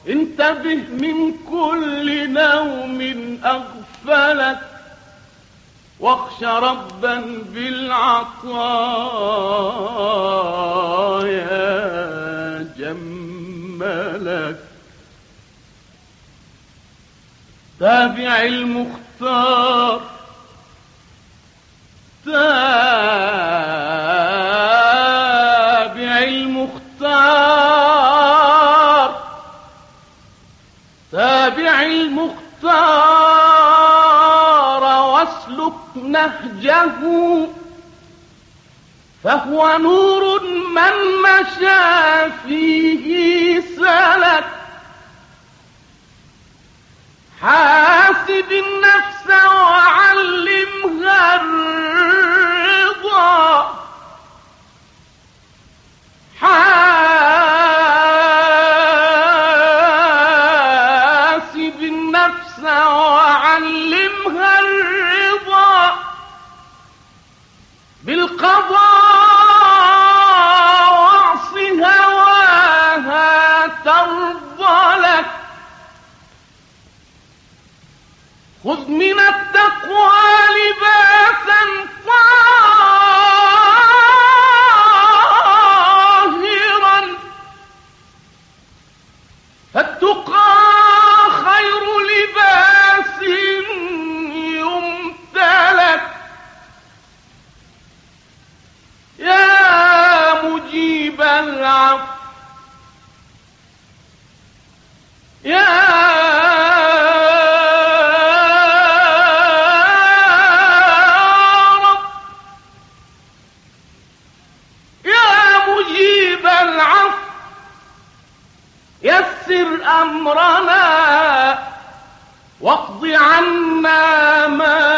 انتبه من كل نوم أغفلك، واخش ربا بالعطايا جملك. تابع المختار، تابع المختار، تابع المختار واسلك نهجه، فهو نور من مشى فيه سلك. حاسب النفس وعلمها الرضا، حاسب النفس وعلمها الرضا، بالقضاء واعص هواها ترضى لك. خذ من التقوى لباسا طاهرا، فالتقى خير لباس يمتلك. يا مجيب العفو، يا يسر أمرنا واقض عنا ما